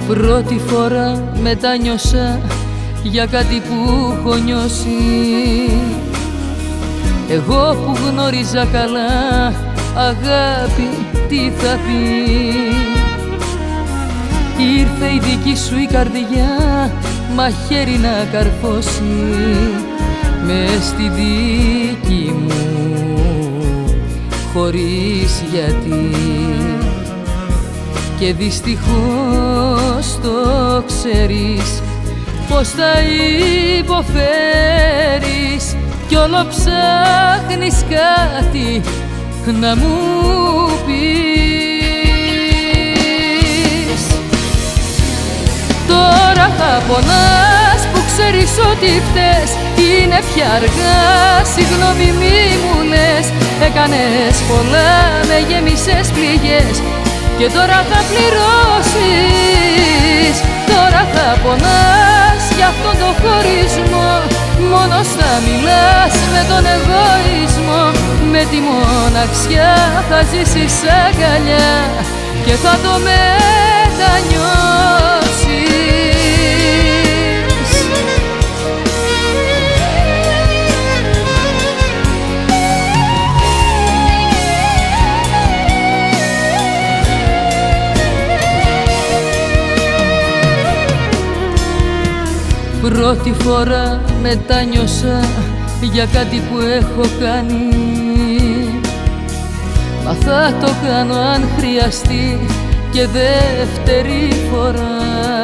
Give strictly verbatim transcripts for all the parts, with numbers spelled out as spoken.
Πρώτη φορά μετάνιωσα για κάτι που έχω νιώσει. Εγώ που γνώριζα καλά αγάπη τι θα πει. Ήρθε η δική σου η καρδιά μαχαίρι να καρφώσει μες στη δική μου χωρίς γιατί. Και δυστυχώς το ξέρεις πως θα υποφέρεις κι όλο ψάχνεις κάτι να μου πεις. Τώρα θα πονάς που ξέρεις ότι φταίς, είναι πια αργά, συγγνώμη μη μου λες. Έκανες πολλά, με γέμισες πληγές και τώρα θα πληρώσεις. Τώρα θα πονάς για αυτόν τον χωρισμό, μόνος θα μιλάς με τον εγωισμό. Με τη μοναξιά θα ζήσεις αγκαλιά και θα το μετανιώσεις. Πρώτη φορά μετάνιωσα για κάτι που έχω κάνει. Μα θα το κάνω αν χρειαστεί και δεύτερη φορά.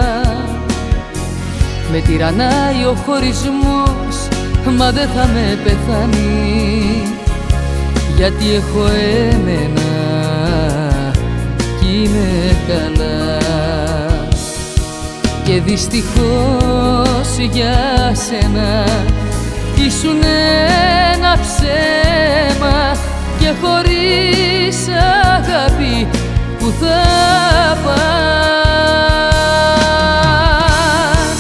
Με τυραννάει ο χωρισμός, μα δεν θα με πεθάνει, γιατί έχω εμένα κι είμαι καλά. Και δυστυχώς για σένα ήσουν ένα ψέμα και χωρίς αγάπη που θα πας.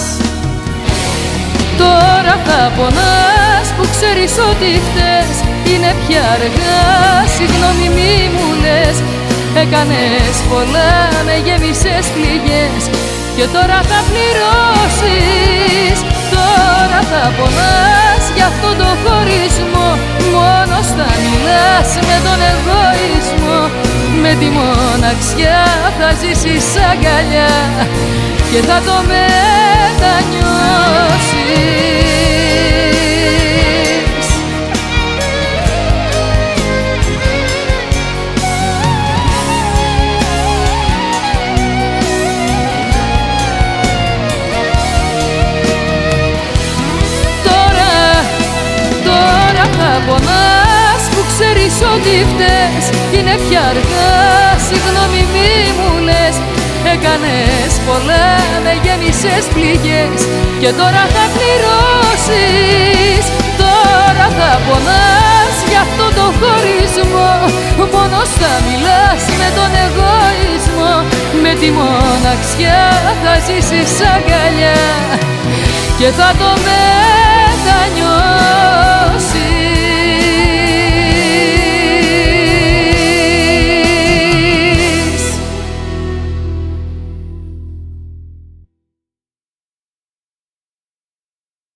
Τώρα θα πονάς που ξέρεις ότι φταίς, είναι πια αργά, συγγνώμη μη μου λες. Έκανες πολλά, με γέμισες πληγές και τώρα θα πληρώσεις. Τώρα θα πονάς για αυτόν τον χωρισμό, μόνος θα μιλάς με τον εγωισμό. Με τη μοναξιά θα ζήσεις αγκαλιά και θα το μετανιώσεις. Πονάς που ξέρεις ότι φταίς, είναι πια αργά, συγγνώμη μη μου λες. Έκανες πολλά, με γέμισες πληγές και τώρα θα πληρώσεις. Τώρα θα πονάς για αυτό το χωρισμό, μόνος θα μιλάς με τον εγωισμό. Με τη μοναξιά θα ζήσεις αγκαλιά και θα το μετανιώσεις.